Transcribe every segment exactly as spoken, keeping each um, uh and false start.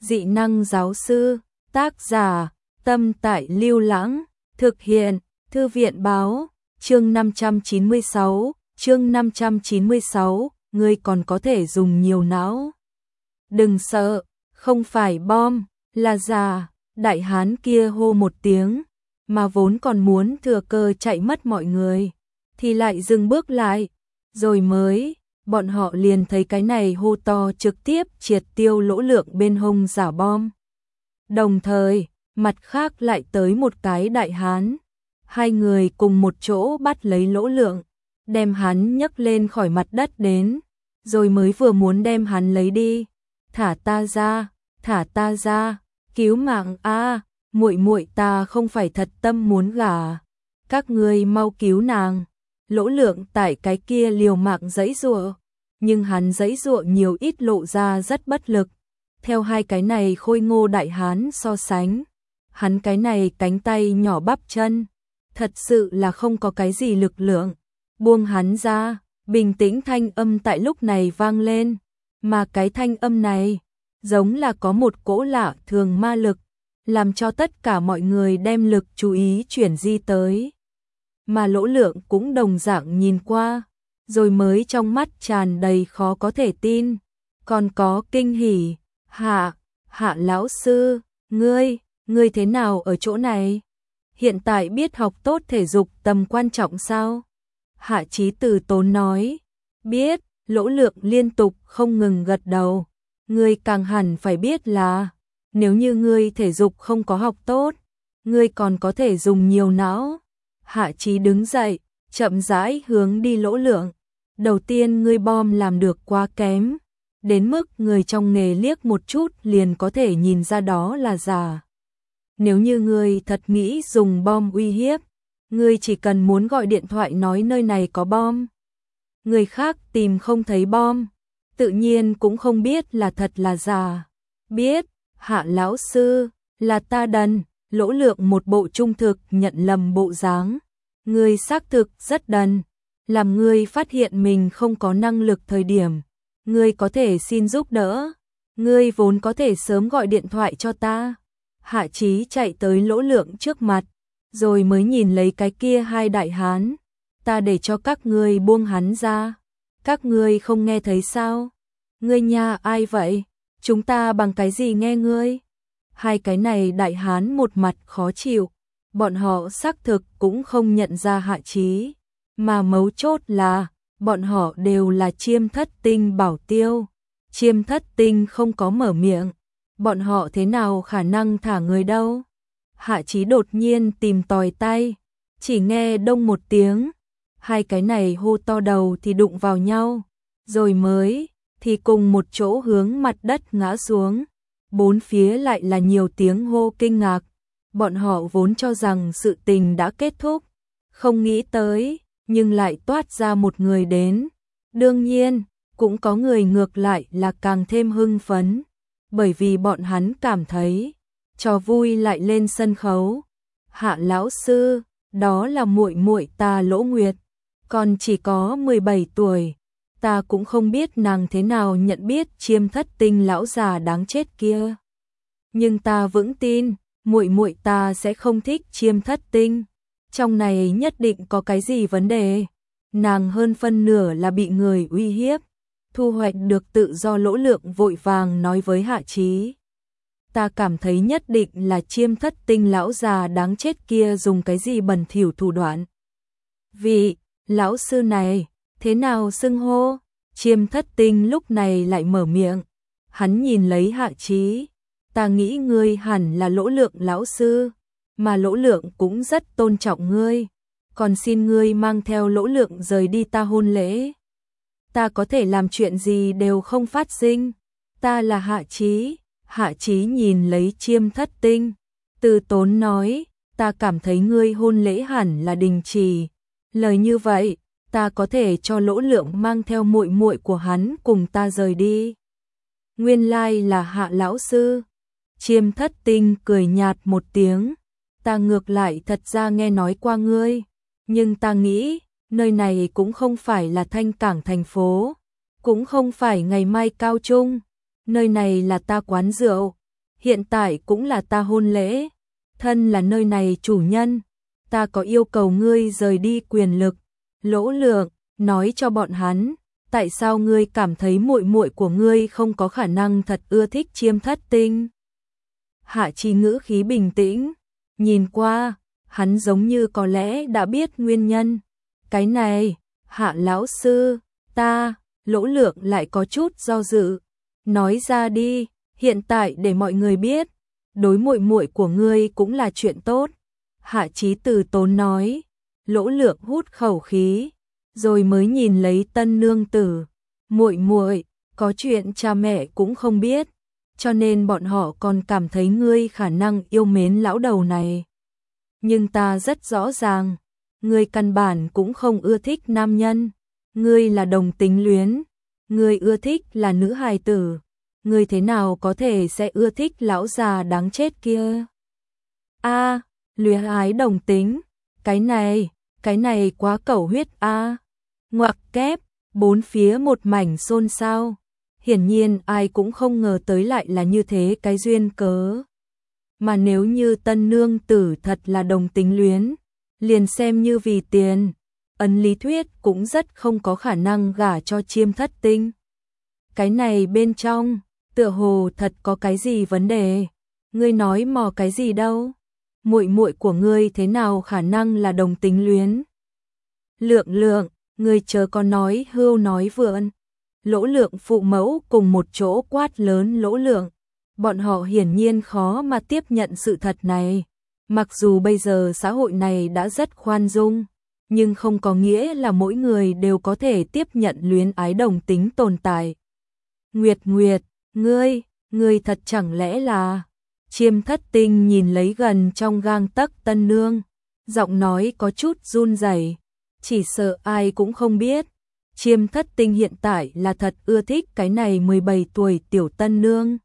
Dị năng giáo sư, tác giả, Tâm Tại Lưu Lãng, thực hiện, Thư viện báo, chương năm trăm chín mươi sáu, chương năm trăm chín mươi sáu, ngươi còn có thể dùng nhiều não. Đừng sợ, không phải bom, là già, đại hán kia hô một tiếng, mà vốn còn muốn thừa cơ chạy mất mọi người, thì lại dừng bước lại, rồi mới, bọn họ liền thấy cái này hô to trực tiếp triệt tiêu Lỗ Lượng bên hông giả bom. Đồng thời, mặt khác lại tới một cái đại hán, hai người cùng một chỗ bắt lấy Lỗ Lượng, đem hắn nhấc lên khỏi mặt đất đến, rồi mới vừa muốn đem hắn lấy đi. Thả ta ra, thả ta ra, cứu mạng a, muội muội ta không phải thật tâm muốn gả, các ngươi mau cứu nàng. Lỗ Lượng tại cái kia liều mạng giãy giụa, nhưng hắn giãy giụa nhiều ít lộ ra rất bất lực. Theo hai cái này khôi ngô đại hán so sánh, hắn cái này cánh tay nhỏ bắp chân, thật sự là không có cái gì lực lượng. Buông hắn ra, bình tĩnh thanh âm tại lúc này vang lên, mà cái thanh âm này giống là có một cỗ lạ thường ma lực, làm cho tất cả mọi người đem lực chú ý chuyển di tới. Mà Lỗ Lượng cũng đồng dạng nhìn qua, rồi mới trong mắt tràn đầy khó có thể tin, còn có kinh hỉ. Hạ, Hạ lão sư, ngươi, ngươi thế nào ở chỗ này? Hiện tại biết học tốt thể dục tầm quan trọng sao? Hạ Chí Từ tốn nói, biết. Lỗ Lượng liên tục không ngừng gật đầu. Ngươi càng hẳn phải biết là, nếu như ngươi thể dục không có học tốt, ngươi còn có thể dùng nhiều não. Hạ Chí đứng dậy, chậm rãi hướng đi Lỗ Lượng. Đầu tiên ngươi bom làm được quá kém, đến mức người trong nghề liếc một chút liền có thể nhìn ra đó là giả. Nếu như ngươi thật nghĩ dùng bom uy hiếp, ngươi chỉ cần muốn gọi điện thoại nói nơi này có bom. Người khác tìm không thấy bom, tự nhiên cũng không biết là thật là giả. Biết, Hạ lão sư, là ta đần. Lỗ Lượng một bộ trung thực nhận lầm bộ dáng. Ngươi xác thực rất đần, làm ngươi phát hiện mình không có năng lực thời điểm, ngươi có thể xin giúp đỡ, ngươi vốn có thể sớm gọi điện thoại cho ta. Hạ Chí chạy tới Lỗ Lượng trước mặt, rồi mới nhìn lấy cái kia hai đại hán. Ta để cho các ngươi buông hắn ra, các ngươi không nghe thấy sao? Ngươi nha ai vậy? Chúng ta bằng cái gì nghe ngươi? Hai cái này đại hán một mặt khó chịu, bọn họ xác thực cũng không nhận ra Hạ Chí, mà mấu chốt là, bọn họ đều là Chiêm Thất Tinh bảo tiêu. Chiêm Thất Tinh không có mở miệng, bọn họ thế nào khả năng thả người đâu? Hạ Chí đột nhiên tìm tòi tay, chỉ nghe đông một tiếng, hai cái này hô to đầu thì đụng vào nhau, rồi mới thì cùng một chỗ hướng mặt đất ngã xuống. Bốn phía lại là nhiều tiếng hô kinh ngạc, bọn họ vốn cho rằng sự tình đã kết thúc, không nghĩ tới, nhưng lại toát ra một người đến. Đương nhiên, cũng có người ngược lại là càng thêm hưng phấn, bởi vì bọn hắn cảm thấy trò vui lại lên sân khấu. Hạ lão sư, đó là muội muội ta Lỗ Nguyệt, còn chỉ có mười bảy tuổi, ta cũng không biết nàng thế nào nhận biết Chiêm Thất Tinh lão già đáng chết kia. Nhưng ta vững tin, muội muội ta sẽ không thích Chiêm Thất Tinh, trong này nhất định có cái gì vấn đề. Nàng hơn phân nửa là bị người uy hiếp, thu hoạch được tự do. Lỗ Lượng vội vàng nói với Hạ Chí, ta cảm thấy nhất định là Chiêm Thất Tinh lão già đáng chết kia dùng cái gì bẩn thỉu thủ đoạn. Vị lão sư này, thế nào xưng hô? Chiêm Thất Tinh lúc này lại mở miệng, hắn nhìn lấy Hạ Chí, ta nghĩ ngươi hẳn là Lỗ Lượng lão sư, mà Lỗ Lượng cũng rất tôn trọng ngươi, còn xin ngươi mang theo Lỗ Lượng rời đi ta hôn lễ. Ta có thể làm chuyện gì đều không phát sinh, ta là Hạ Chí. Hạ Chí nhìn lấy Chiêm Thất Tinh, từ tốn nói, ta cảm thấy ngươi hôn lễ hẳn là đình chỉ. Lời như vậy, ta có thể cho Lỗ Lượng mang theo muội muội của hắn cùng ta rời đi. Nguyên lai là Hạ lão sư. Chiêm Thất Tinh cười nhạt một tiếng, ta ngược lại thật ra nghe nói qua ngươi, nhưng ta nghĩ, nơi này cũng không phải là Thanh Cảng thành phố, cũng không phải Ngày Mai Cao Trung, nơi này là ta quán rượu, hiện tại cũng là ta hôn lễ, thân là nơi này chủ nhân, ta có yêu cầu ngươi rời đi quyền lực. Lỗ Lượng, nói cho bọn hắn, tại sao ngươi cảm thấy muội muội của ngươi không có khả năng thật ưa thích Chiêm Thất Tinh? Hạ Chí ngữ khí bình tĩnh, nhìn qua, hắn giống như có lẽ đã biết nguyên nhân. Cái này, Hạ lão sư, ta, Lỗ Lượng lại có chút do dự. Nói ra đi, hiện tại để mọi người biết, đối muội muội của ngươi cũng là chuyện tốt. Hạ Chí từ tốn nói. Lỗ Lượng hút khẩu khí, rồi mới nhìn lấy tân nương tử. Muội muội, có chuyện cha mẹ cũng không biết, cho nên bọn họ còn cảm thấy ngươi khả năng yêu mến lão đầu này. Nhưng ta rất rõ ràng, ngươi căn bản cũng không ưa thích nam nhân, ngươi là đồng tính luyến, ngươi ưa thích là nữ hài tử, ngươi thế nào có thể sẽ ưa thích lão già đáng chết kia? A, luyến ái đồng tính, cái này, cái này quá cẩu huyết a. Ngoặc kép, bốn phía một mảnh xôn xao. Hiển nhiên ai cũng không ngờ tới lại là như thế cái duyên cớ. Mà nếu như tân nương tử thật là đồng tính luyến, liền xem như vì tiền, ấn lý thuyết cũng rất không có khả năng gả cho Chiêm Thất Tinh. Cái này bên trong, tựa hồ thật có cái gì vấn đề. Ngươi nói mò cái gì đâu? Muội muội của ngươi thế nào khả năng là đồng tính luyến? Lượng Lượng, ngươi chớ có nói hưu nói vượn. Lỗ Lượng phụ mẫu cùng một chỗ quát lớn Lỗ Lượng. Bọn họ hiển nhiên khó mà tiếp nhận sự thật này. Mặc dù bây giờ xã hội này đã rất khoan dung, nhưng không có nghĩa là mỗi người đều có thể tiếp nhận luyến ái đồng tính tồn tại. Nguyệt Nguyệt, ngươi, ngươi thật chẳng lẽ là... Chiêm Thất Tinh nhìn lấy gần trong gang tấc tân nương, giọng nói có chút run rẩy, chỉ sợ ai cũng không biết. Chiêm Thất Tinh hiện tại là thật ưa thích cái này mười bảy tuổi tiểu tân nương.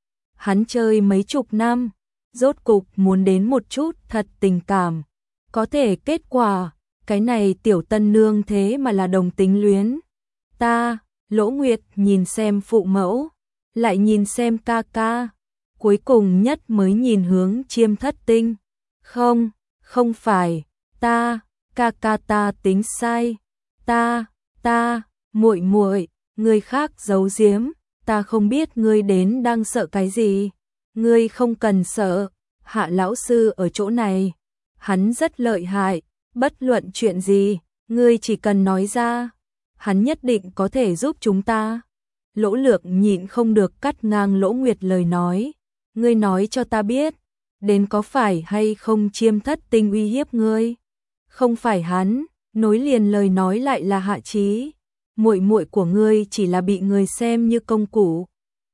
Hắn chơi mấy chục năm, rốt cục muốn đến một chút thật tình cảm. Có thể kết quả, cái này tiểu tân nương thế mà là đồng tính luyến. Ta, Lỗ Nguyệt nhìn xem phụ mẫu, lại nhìn xem ca ca. Cuối cùng nhất mới nhìn hướng Chiêm Thất Tinh. Không, không phải, ta, ca ca ta tính sai. Ta, ta, muội muội, người khác giấu giếm, ta không biết ngươi đến đang sợ cái gì. Ngươi không cần sợ, Hạ lão sư ở chỗ này, hắn rất lợi hại, bất luận chuyện gì, ngươi chỉ cần nói ra, hắn nhất định có thể giúp chúng ta. Lỗ Lượng nhịn không được cắt ngang Lỗ Nguyệt lời nói. Ngươi nói cho ta biết, đến có phải hay không Chiêm Thất Tinh uy hiếp ngươi? Không phải hắn, nối liền lời nói lại là Hạ Chí. Muội muội của ngươi chỉ là bị người xem như công cụ.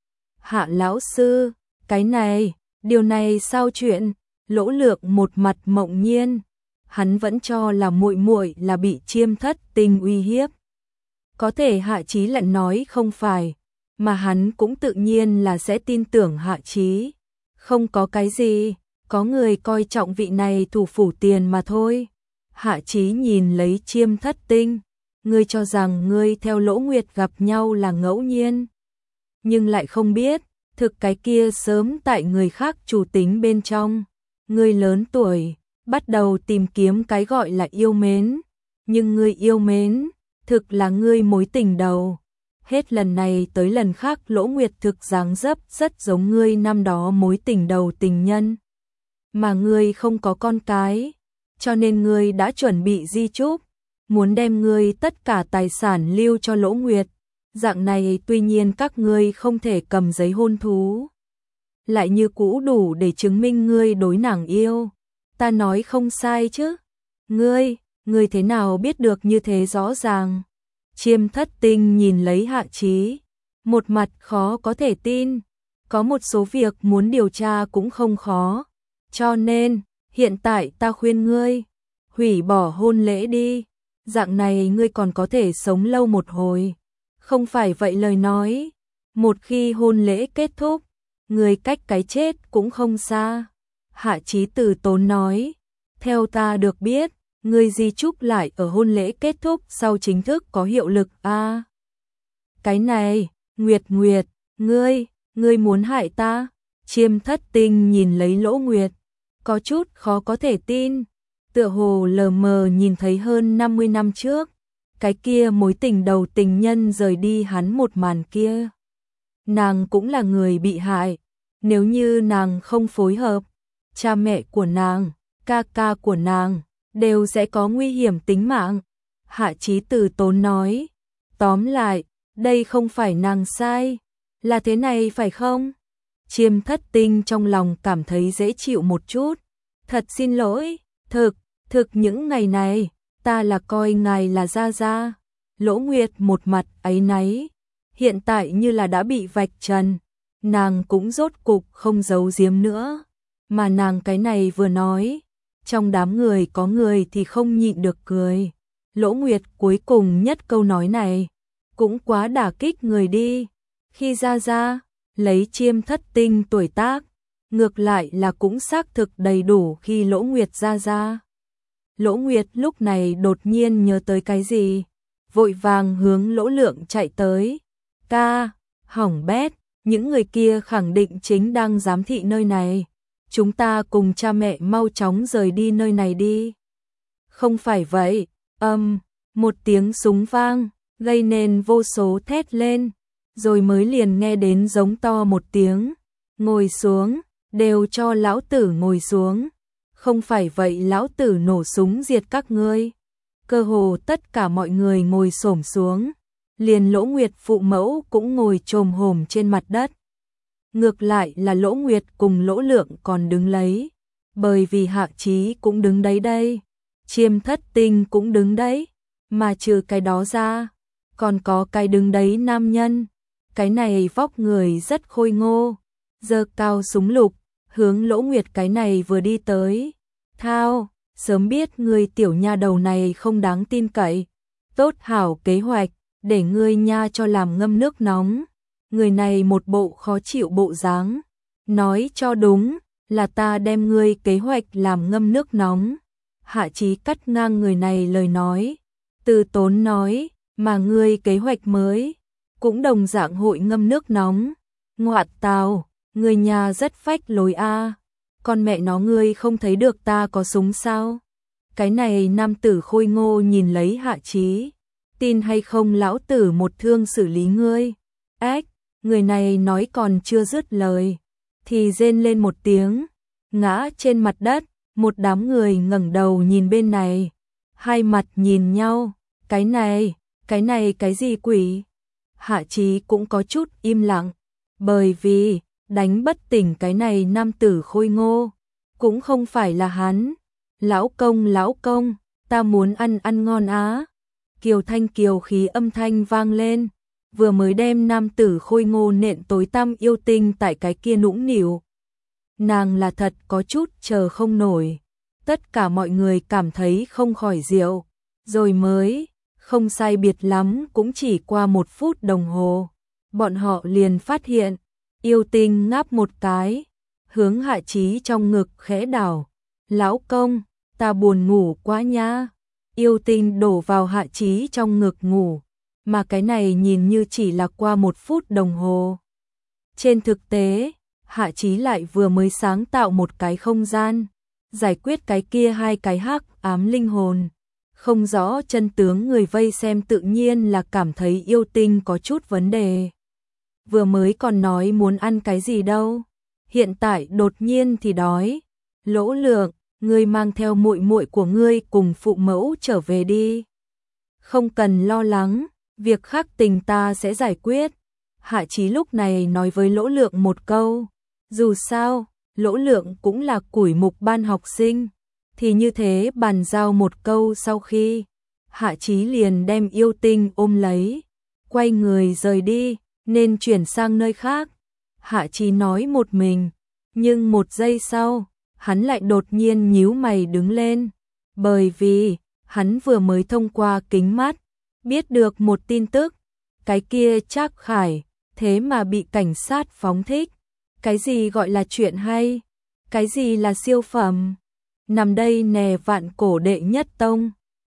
Hạ lão sư, cái này, điều này sao chuyện? Lỗ Lượng một mặt mộng nhiên, hắn vẫn cho là muội muội là bị Chiêm Thất Tinh uy hiếp. Có thể Hạ Chí lại nói không phải, mà hắn cũng tự nhiên là sẽ tin tưởng Hạ Chí. Không có cái gì, có người coi trọng vị này thủ phủ tiền mà thôi. Hạ Chí nhìn lấy Chiêm Thất Tinh, ngươi cho rằng ngươi theo Lỗ Nguyệt gặp nhau là ngẫu nhiên, nhưng lại không biết, thực cái kia sớm tại người khác chủ tính bên trong. Ngươi lớn tuổi, bắt đầu tìm kiếm cái gọi là yêu mến, nhưng ngươi yêu mến, thực là ngươi mối tình đầu. Hết lần này tới lần khác Lỗ Nguyệt thực dáng dấp rất giống ngươi năm đó mối tình đầu tình nhân. Mà ngươi không có con cái, cho nên ngươi đã chuẩn bị di chúc, muốn đem ngươi tất cả tài sản lưu cho Lỗ Nguyệt. Dạng này tuy nhiên các ngươi không thể cầm giấy hôn thú, lại như cũ đủ để chứng minh ngươi đối nàng yêu. Ta nói không sai chứ? Ngươi, ngươi thế nào biết được như thế rõ ràng? Chiêm Thất Tinh nhìn lấy Hạ Chí, một mặt khó có thể tin, có một số việc muốn điều tra cũng không khó, cho nên, hiện tại ta khuyên ngươi, hủy bỏ hôn lễ đi, dạng này ngươi còn có thể sống lâu một hồi, không phải vậy lời nói, một khi hôn lễ kết thúc, ngươi cách cái chết cũng không xa. Hạ Chí từ tốn nói, theo ta được biết, ngươi di chúc lại ở hôn lễ kết thúc sau chính thức có hiệu lực a. À, cái này, Nguyệt Nguyệt, ngươi, ngươi muốn hại ta? Chiêm Thất Tinh nhìn lấy Lỗ Nguyệt, có chút khó có thể tin, tựa hồ lờ mờ nhìn thấy hơn năm mươi năm trước, cái kia mối tình đầu tình nhân rời đi hắn một màn kia. Nàng cũng là người bị hại, nếu như nàng không phối hợp, cha mẹ của nàng, ca ca của nàng, đều sẽ có nguy hiểm tính mạng. Hạ Chí từ tốn nói, tóm lại, đây không phải nàng sai, là thế này phải không? Chiêm Thất Tinh trong lòng cảm thấy dễ chịu một chút, thật xin lỗi, thực, thực những ngày này, ta là coi ngài là gia gia. Lỗ Nguyệt một mặt áy náy, hiện tại như là đã bị vạch trần, nàng cũng rốt cục không giấu giếm nữa, mà nàng cái này vừa nói, trong đám người có người thì không nhịn được cười. Lỗ Nguyệt cuối cùng nhất câu nói này, cũng quá đả kích người đi, khi gia gia lấy Chiêm Thất Tinh tuổi tác, ngược lại là cũng xác thực đầy đủ khi Lỗ Nguyệt gia gia. Lỗ Nguyệt lúc này đột nhiên nhớ tới cái gì, vội vàng hướng Lỗ Lượng chạy tới. Ca, hỏng bét, những người kia khẳng định chính đang giám thị nơi này. Chúng ta cùng cha mẹ mau chóng rời đi nơi này đi. Không phải vậy, âm, một tiếng súng vang, gây nên vô số thét lên, rồi mới liền nghe đến giống to một tiếng. Ngồi xuống, đều cho lão tử ngồi xuống. Không phải vậy lão tử nổ súng diệt các ngươi. Cơ hồ tất cả mọi người ngồi xổm xuống, liền Lỗ Nguyệt phụ mẫu cũng ngồi chồm hổm trên mặt đất. Ngược lại là Lỗ Nguyệt cùng Lỗ Lượng còn đứng lấy, bởi vì Hạ Chí cũng đứng đấy đây, Chiêm Thất Tinh cũng đứng đấy, mà trừ cái đó ra, còn có cái đứng đấy nam nhân, cái này vóc người rất khôi ngô, giơ cao súng lục, hướng Lỗ Nguyệt cái này vừa đi tới. Thao, sớm biết ngươi tiểu nha đầu này không đáng tin cậy, tốt hảo kế hoạch, để ngươi nha cho làm ngâm nước nóng. Người này một bộ khó chịu bộ dáng, nói cho đúng, là ta đem ngươi kế hoạch làm ngâm nước nóng. Hạ Chí cắt ngang người này lời nói, từ tốn nói, mà ngươi kế hoạch mới, cũng đồng dạng hội ngâm nước nóng. Ngoạt tào, người nhà rất phách lối a. Con mẹ nó ngươi không thấy được ta có súng sao? Cái này nam tử khôi ngô nhìn lấy Hạ Chí, tin hay không lão tử một thương xử lý ngươi. Ách, người này nói còn chưa dứt lời, thì rên lên một tiếng, ngã trên mặt đất, một đám người ngẩng đầu nhìn bên này, hai mặt nhìn nhau, cái này, cái này cái gì quỷ? Hạ Chí cũng có chút im lặng, bởi vì đánh bất tỉnh cái này nam tử khôi ngô, cũng không phải là hắn. Lão công lão công, ta muốn ăn ăn ngon á. Kiều thanh kiều khí âm thanh vang lên, vừa mới đem nam tử khôi ngô nện tối tăm yêu tinh tại cái kia nũng nịu. Nàng là thật có chút chờ không nổi, tất cả mọi người cảm thấy không khỏi rượu, rồi mới, không sai biệt lắm cũng chỉ qua một phút đồng hồ, bọn họ liền phát hiện, yêu tinh ngáp một cái, hướng Hạ Chí trong ngực khẽ đảo. Lão công, ta buồn ngủ quá nha. Yêu tinh đổ vào Hạ Chí trong ngực ngủ, mà cái này nhìn như chỉ là qua một phút đồng hồ. Trên thực tế, Hạ Chí lại vừa mới sáng tạo một cái không gian, giải quyết cái kia hai cái hắc ám linh hồn. Không rõ chân tướng người vây xem tự nhiên là cảm thấy yêu tinh có chút vấn đề. Vừa mới còn nói muốn ăn cái gì đâu, hiện tại đột nhiên thì đói. Lỗ Lượng, ngươi mang theo muội muội của ngươi cùng phụ mẫu trở về đi. Không cần lo lắng, việc khác tình ta sẽ giải quyết. Hạ Chí lúc này nói với Lỗ Lượng một câu, dù sao, Lỗ Lượng cũng là củi mục ban học sinh, thì như thế bàn giao một câu sau khi, Hạ Chí liền đem yêu tinh ôm lấy, quay người rời đi, nên chuyển sang nơi khác. Hạ Chí nói một mình, nhưng một giây sau, hắn lại đột nhiên nhíu mày đứng lên, bởi vì hắn vừa mới thông qua kính mắt, biết được một tin tức, cái kia Trác Khải, thế mà bị cảnh sát phóng thích. Cái gì gọi là chuyện hay? Cái gì là siêu phẩm? Nằm đây nè vạn cổ đệ nhất tông,